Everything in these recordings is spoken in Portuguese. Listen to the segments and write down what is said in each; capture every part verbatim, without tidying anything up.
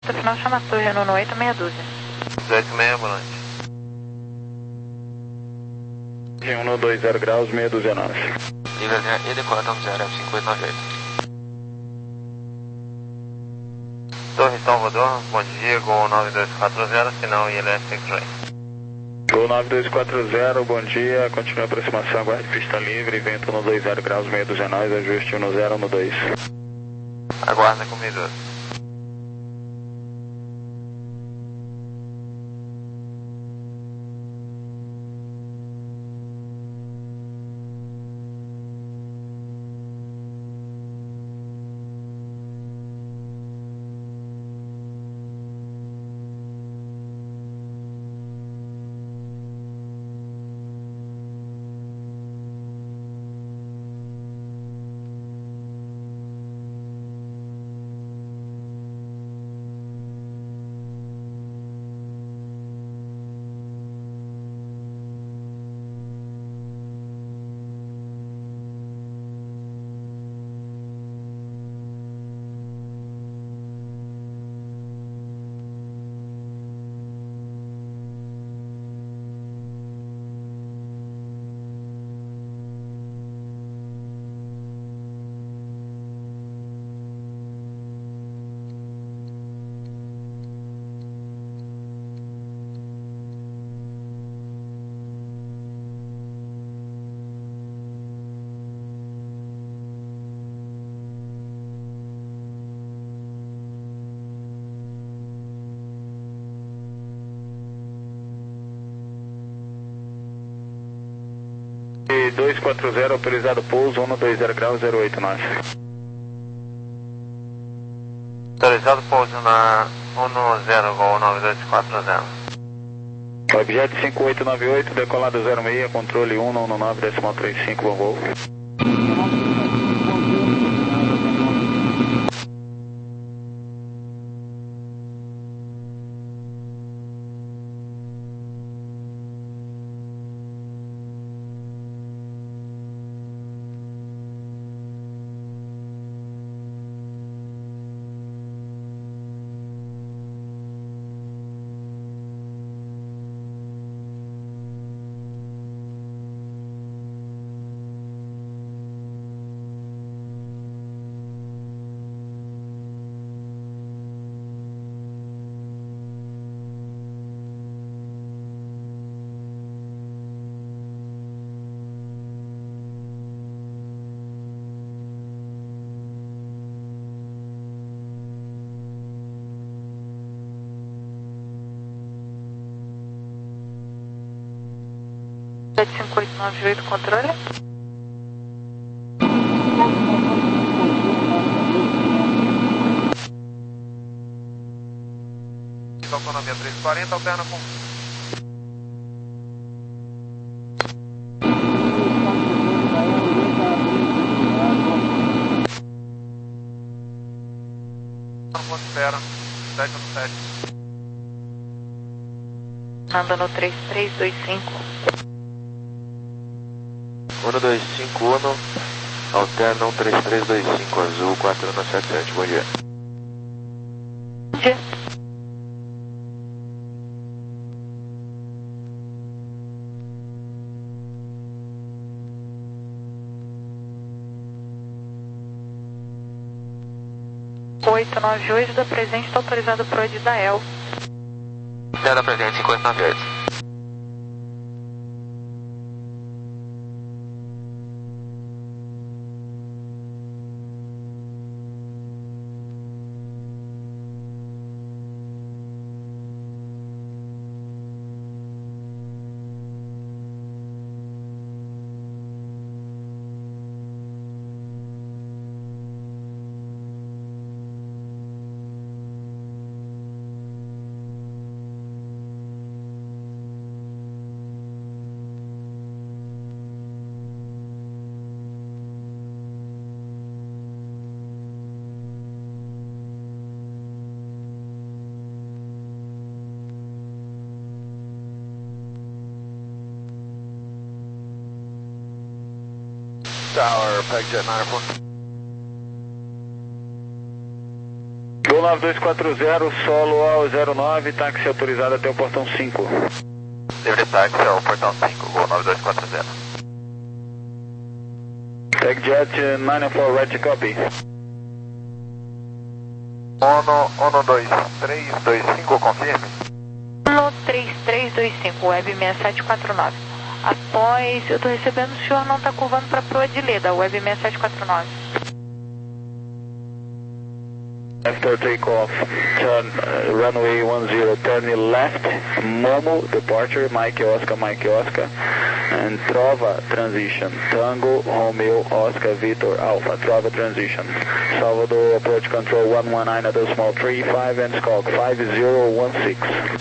Final chama Torre, Renault oito meia dúzia. dezoito e meia, volante. um dois zero graus, meia dúzia nove. Liga E D quatro um zero F cinco oito nove oito. Torre Salvador, bom dia, Gol nove dois quatro zero, sinal I L S X-Ray. Gol nove dois quatro zero, bom dia, continua a aproximação, aguarde pista livre, vento um dois zero graus, meia dúzia nove, ajuste um zero um dois. Aguarda comigo. dois quatro zero, autorizado pouso, um dois zero graus, zero oito nove. Autorizado pouso na um zero, Gol nove dois quatro zero. Objeto cinco oito nove oito, decolado zero seis, controle um um nove, decimal trinta e cinco, bom voo. sete cinco oito nove oito, controle. Economia trezentos e quarenta, alterna com... Ponto espera, sete um sete. Anda no três três dois cinco. um dois cinco um, alterna um três três dois cinco, azul quatro um sete sete, bom dia. Bom dia. oito nove oito da presente está autorizado para o Edidael. É da presente cinco oito nove oito. Tower, PegJet nove four. nove dois quatro zero, solo ao zero nove, táxi autorizado até o portão cinco. Livre táxi ao portão cinco, Gol nove dois quatro zero. TagJet nove quatro, right copy. Ono, Ono dois três dois cinco, confirme. Ono três três dois cinco, Web seis sete quatro nove. Após, eu estou recebendo, o senhor não está curvando para a proa de Leda, Web seis sete quatro nove. After takeoff, turn uh, runway one zero, turn left, Momo, departure, Mike Oscar, Mike Oscar, and Trova transition, Tango, Romeo, Oscar, Victor, Alpha, Trova transition, Salvador approach control one one nine at the small three five and squawk five zero one six.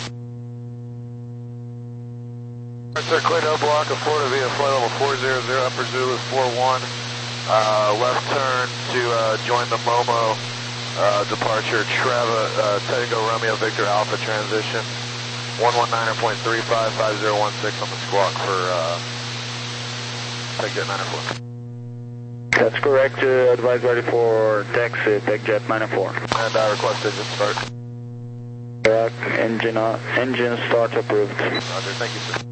Clear double block of Florida via flight level four zero zero, upper Zulu four one, uh, left turn to uh, join the Momo. Uh, departure, Treva, uh, Tango, Romeo, Victor, Alpha transition, one one nine point three five, five zero one six on the squawk for uh, TagJet nine four. That's correct, uh, advise ready for taxi, TagJet nine four. And I request engine start. Uh, engine, uh, engine start approved. Roger, thank you, sir.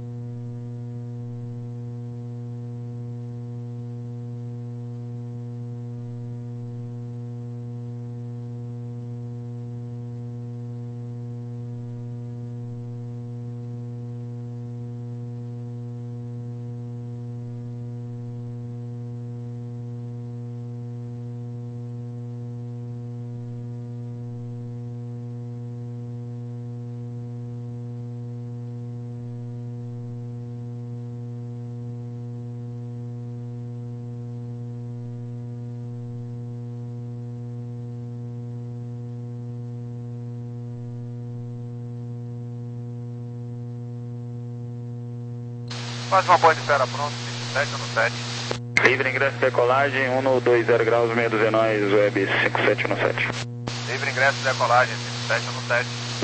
Mais uma boa de espera pronto, sete no sete. Livre ingresso decolagem, um dois zero graus, meia dúzia nós, Web cinco sete no sete. Livre ingresso decolagem, sete no sete.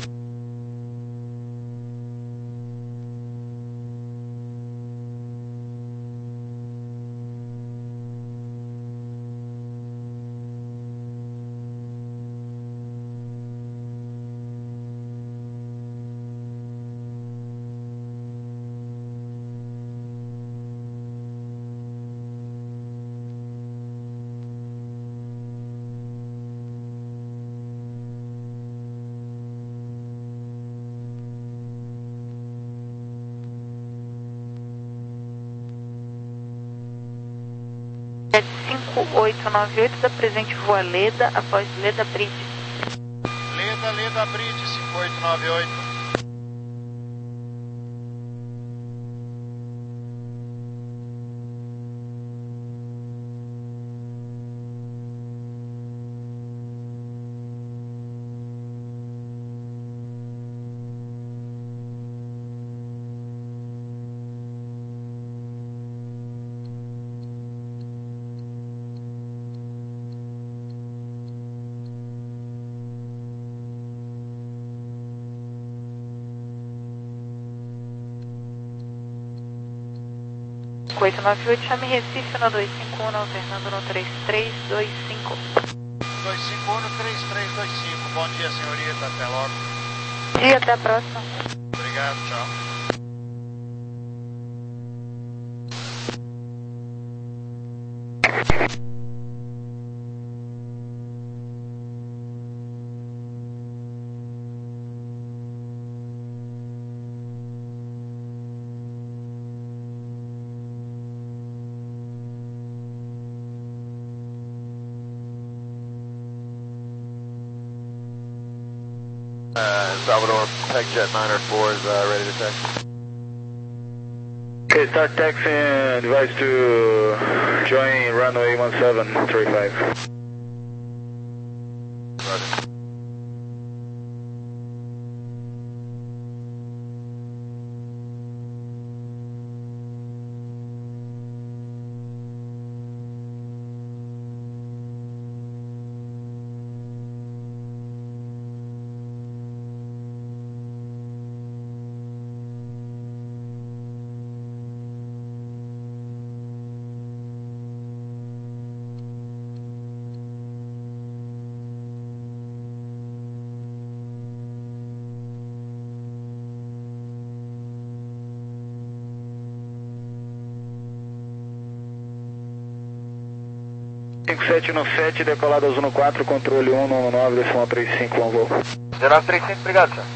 cinco oito nove oito da presente voa Leda, após Leda Bridge. Leda, Leda Bridge, cinco oito nove oito. cinco oito nove oito, chame Recife no dois cinco um, alternando no três três dois cinco. dois cinco um, três três dois cinco. Bom dia, senhorita. Até logo. E até a próxima. Obrigado, tchau. Uh, Salvador, TagJet nine four is uh, ready to taxi. Okay, start taxiing, advise to join runway one seven three five. Roger. cinco sete um sete, decolada Zuno quatro, controle um nove nove, decimal trinta e cinco, bom voo. zero nove três cinco, obrigado, senhor.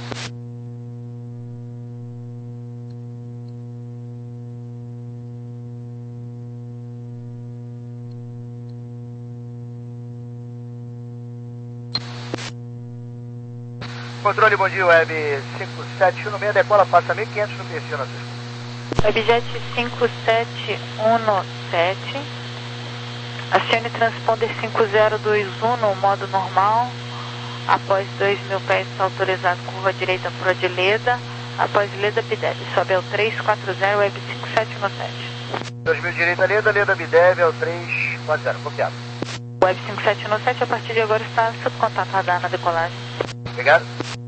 Controle, bom dia, Web cinco sete um seis, decola, passa mil e quinhentos no P C, na sexta. Webjet cinco sete um sete, acione transponder cinco zero dois um no modo normal, após dois mil pés autorizado, curva direita para Odileda, após Leda Bidev, sobe ao três quatro zero, Web cinco sete um sete. dois mil direita, Leda, Leda Bidev, é o três quatro zero, copiado. Web cinco sete um sete, a partir de agora está sob contato radar na decolagem. Obrigado.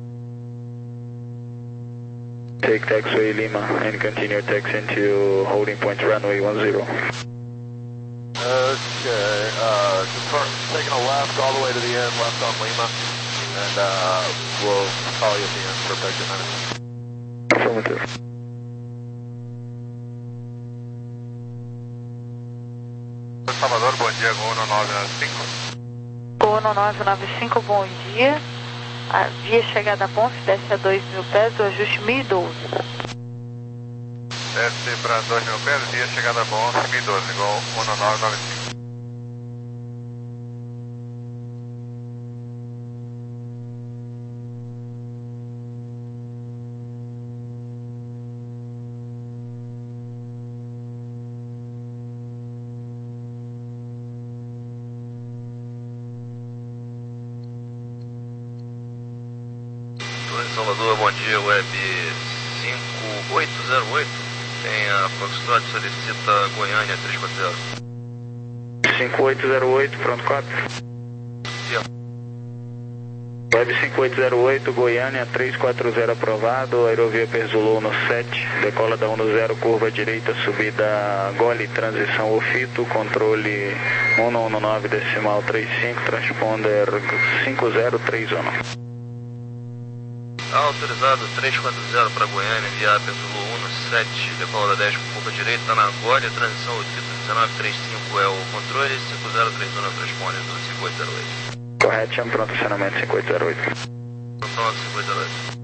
Take taxiway Lima and continue your taxi into holding point runway one zero. Okay, uh, confirm, taking a left all the way to the end, left on Lima, and uh, we'll call you at the end for exit minutes. Affirmative. Salvador, bom dia, Gol nove nove cinco. Gol nove nove cinco, bom dia. A via chegada a Ponce, desce a dois mil pés, do ajuste mil e doze. Desce para dois mil pés, via chegada a Ponce, mil e doze, Gol nove nove cinco. Salvador, bom dia, Web cinco oito zero oito, tem a Foxtrot, solicita Goiânia três quatro zero. cinco oito zero oito, pronto quatro. Sim. Web cinco oito zero oito, Goiânia três quatro zero aprovado, aerovia Perzulou no sete, decola da um zero, curva direita, subida Gole, transição Ofito, controle um nove nove, decimal trinta e cinco, transponder cinco zero três um. Autorizado três quatro zero para Goiânia, via Perzulou um no sete, decola da dez, curva direita, na Gole, transição Ofito dezenove trinta e cinco é o controle, cinco zero três um no transponder do cinco oito zero oito. Correto, chama pronto acionamento cinco oito zero oito. Pronto, cinco oito zero oito.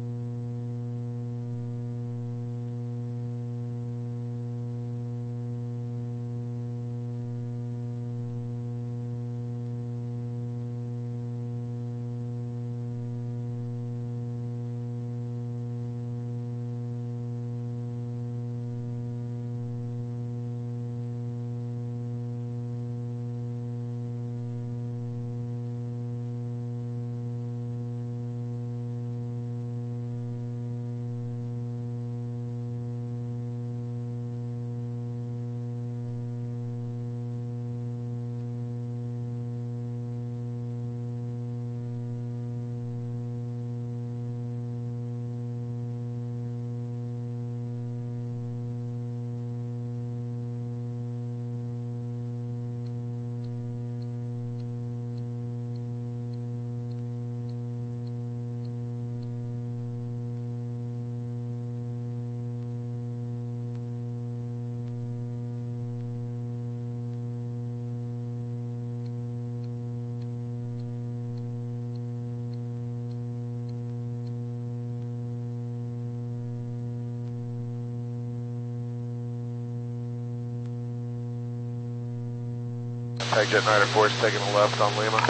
Exit niner four is taking a left on Lima.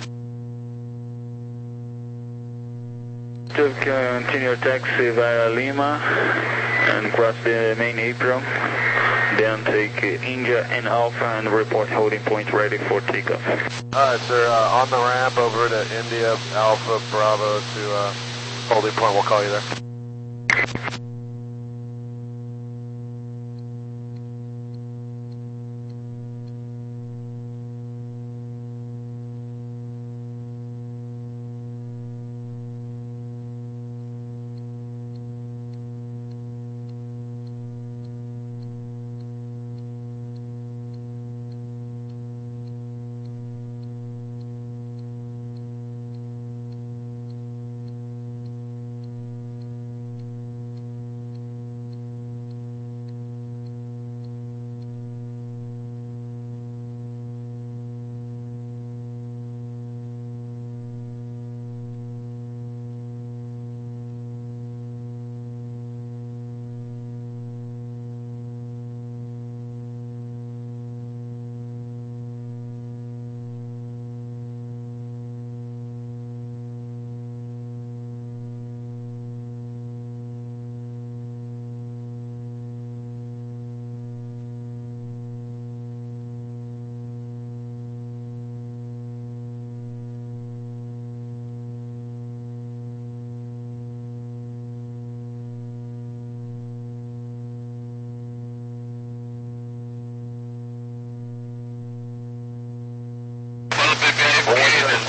To continue your taxi via Lima and cross the main apron, then take India and Alpha and report holding point ready for takeoff. Alright, sir, uh, on the ramp over to India, Alpha, Bravo to uh, holding point, we'll call you there.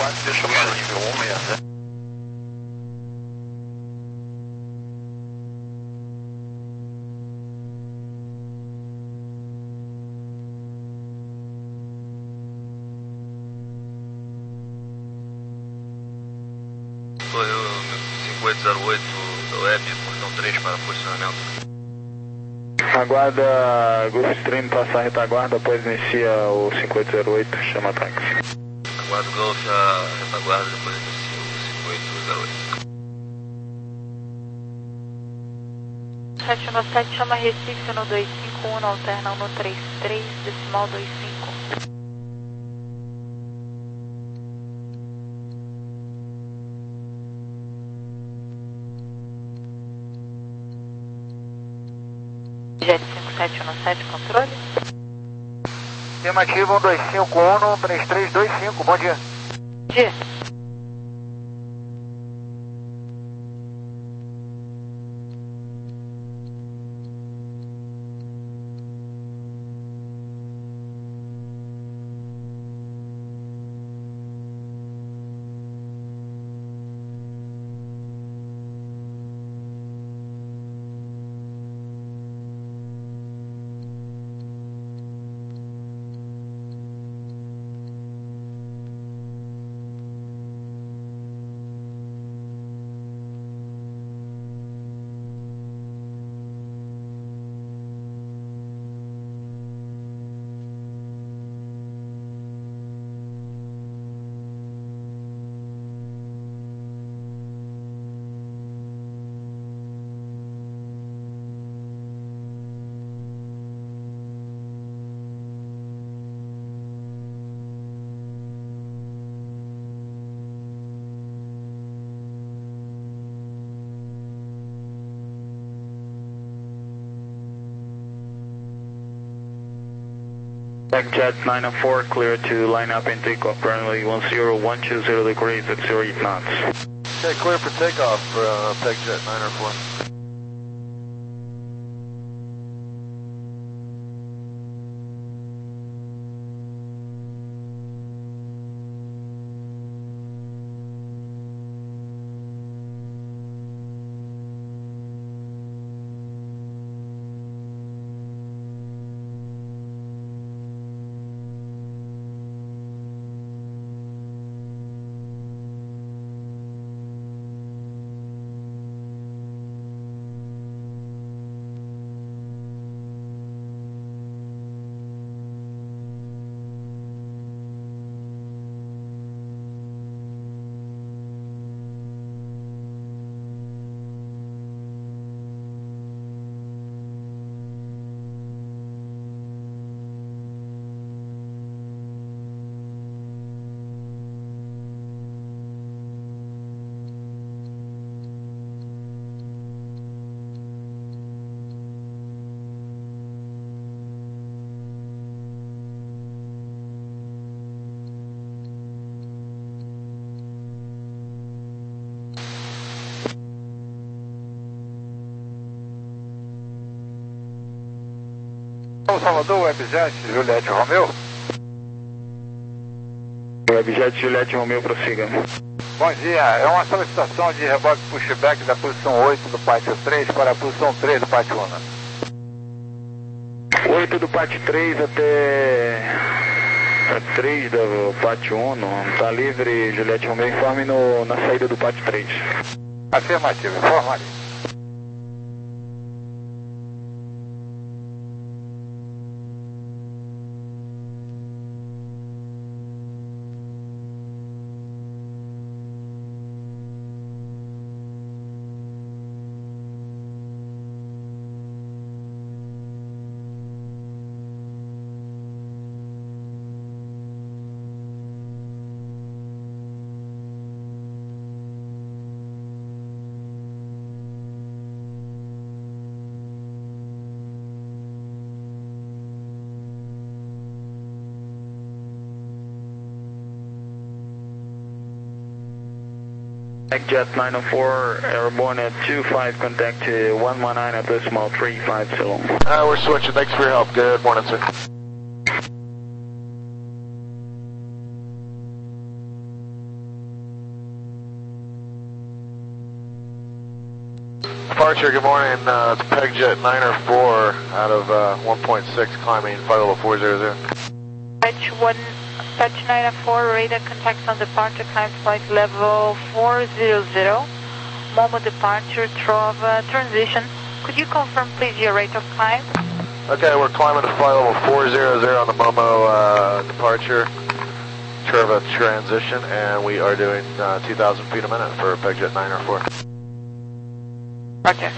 táxi, deixa eu no nível um sessenta e zero. Sou eu, cinco oito zero oito da Web, portão três para posicionamento. Aguarda Gulf Stream passar a retaguarda, após inicia o cinco oito zero oito, chama táxi. Aguardo Golf a retaguarda, depois inicia o cinco oito zero oito. sete um sete chama Recife no dois cinco um, alterna no trinta e três, decimal vinte e cinco. Jet cinco sete um sete, controle. Afirmativo um dois cinco um, três três dois cinco, bom dia. Dia. Jet nine oh four, clear to line up and take off, runway one zero one two zero degrees at zero eight knots. Okay, clear for takeoff for uh, PegJet nine oh four. Salvador, Webjet, Juliette Romeu. Webjet, Juliette Romeu, prossiga. Bom dia, é uma solicitação de reboque pushback da posição oito do pátio três para a posição três do pátio um. oito do pátio três até três do pátio um, tá livre, Juliette Romeu, informe no, na saída do pátio três. Afirmativo, informa ali. Jet nine oh four, airborne at two five, contact to one one nine at decimal three five zero. Uh, we're switching, thanks for your help, good morning sir. departure, good morning. Uh, it's PegJet nine oh four out of uh, one point six, climbing flight level four zero zero. Patch one, Patch nine oh four, radar contacts on departure, climb flight level four zero zero. Momo departure, Trova, transition. Could you confirm please your rate of climb? Okay, we're climbing to flight level four zero zero on the Momo uh, departure, Trova transition, and we are doing uh, two thousand feet a minute for PegJet nine oh four. Roger.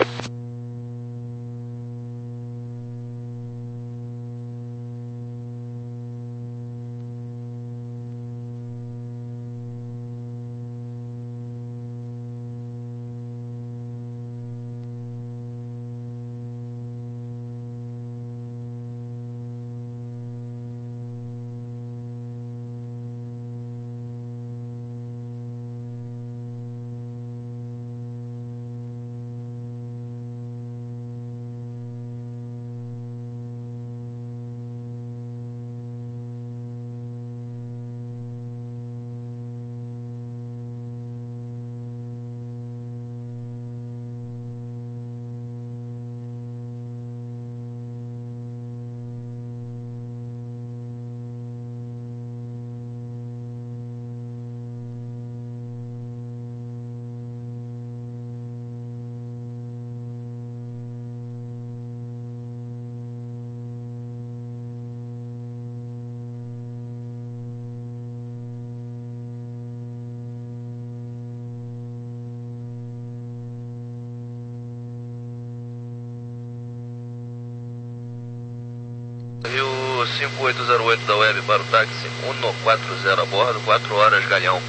Rio cinco oito zero oito da Web para o táxi um quatro zero a bordo, quatro horas, Galeão.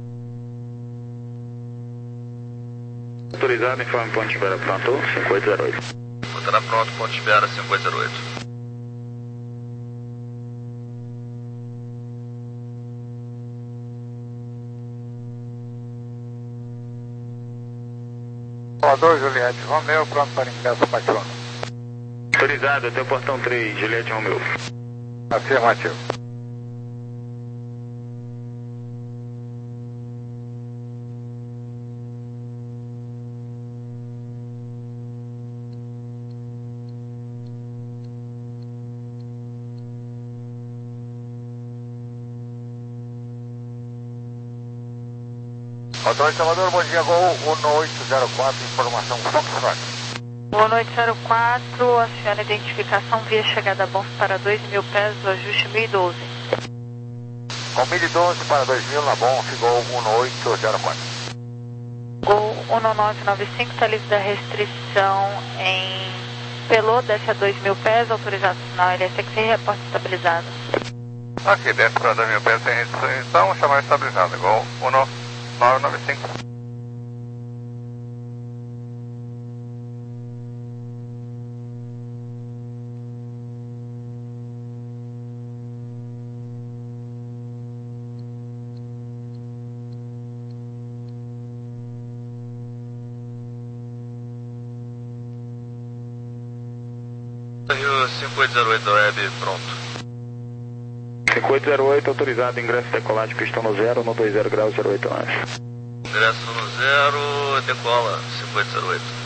Autorizado, informe ponto de espera pronto, cinco oito zero oito. Estará pronto, ponto de espera cinco oito zero oito. Salvador, Juliette, Romeu, pronto para ingresso, patrono. Autorizado, até o portão três, Juliette Romeu. Afirmativo. Autor Salvador, bom dia, Gol um oito zero quatro, informação Foxtrot. Boa noite, zero quatro, a senhora identificação via chegada a bordo para dois mil pés, do ajuste mil e doze. Com mil e doze para dois mil na Bonf, Gol um oito zero quatro. Gol um nove nove cinco, está livre da restrição em Pelô, desce a dois mil pés, autorizado sinal L S X e reporte estabilizado. Aqui, desce para dois mil pés sem restrição, chamar estabilizado, Gol um nove nove cinco. Rio cinco oito zero oito da Web, pronto. cinco oito zero oito, autorizado, ingresso decolagem, pistão no zero, no dois zero graus, zero oito nove. Ingresso no zero, decola cinco oito zero oito.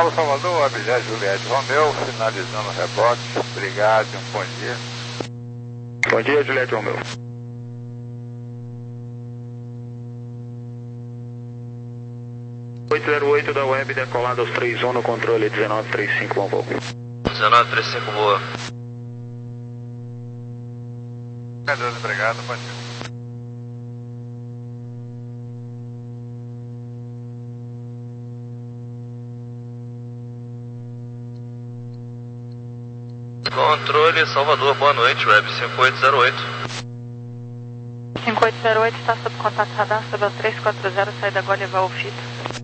Paulo Salvador, Abjad Juliette Romeu, finalizando o rebote. Obrigado e um bom dia. Bom dia, Juliette Romeu. oito zero oito da web, decolado aos três um no controle dezenove trinta e cinco, bom voo. dezenove trinta e cinco, boa. Obrigado, bom dia. Controle Salvador, boa noite, web cinco oito zero oito. cinco oito zero oito está sob contato radar, sob o três quatro zero, saída agora levar o fito.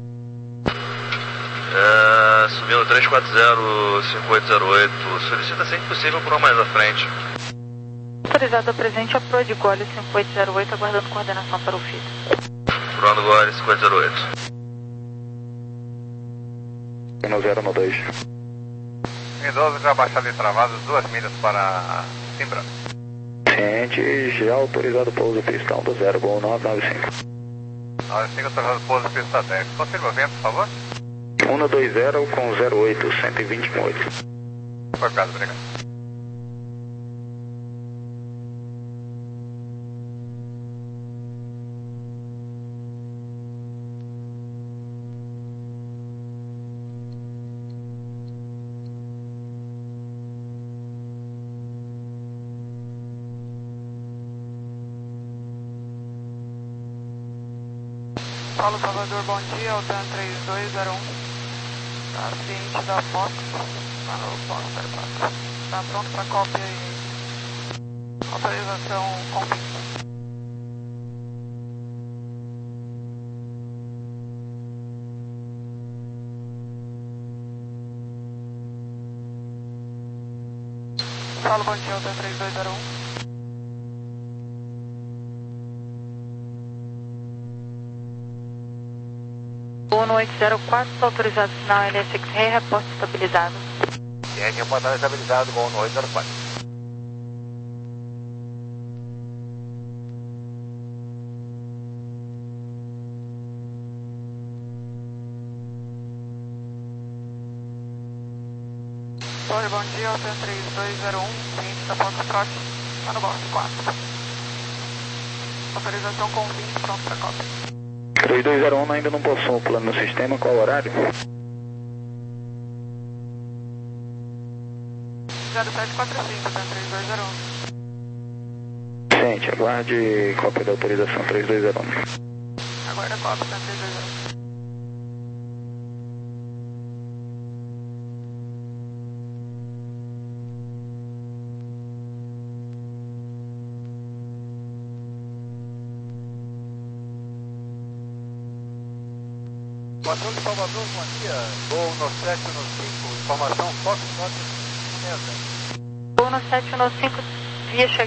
É, subindo três quatro zero, cinco oito zero oito, solicita sempre possível por uma mais à frente. Autorizado a presente, Apro de Gole cinco oito zero oito, aguardando coordenação para o fito. Pronto, Gole cinco oito zero oito. No zero no dois. Idoso já baixado e travado, duas milhas para Simbra. Ciente, já autorizado pouso pista um do zero, voo nove nove cinco. nove cinco, autorizado pouso pista dez. Confirma o vento, por favor. um no dois zero com zero oito, cento e vinte com oito. Foi caso, obrigado. Paulo Salvador, bom dia, Altan três dois zero um. Tá ciente da Fox, tá no Fox zero quatro. Tá pronto para cópia e autorização com pista. Paulo, bom dia, Altan três dois zero um. um oito zero quatro, autorizado sinal L S X-Ray, reporte estabilizado. E aí, reportagem estabilizado com um oito zero quatro. Oi, bom dia, Altan três dois zero um, vinte da Foxtrot, tá no box quatro. Autorização com vinte, pronto para cópia. três dois zero um ainda não possui um plano no sistema, qual o horário? zero sete quatro cinco, Altan três dois zero um. Ciente, aguarde cópia da autorização três dois zero um. Aguarda a cópia, Altan três dois zero um. Informação de Salvador, bom dia. Voo no sete no cinco, informação Fox Fox. Voo no sete no cinco, via chegada.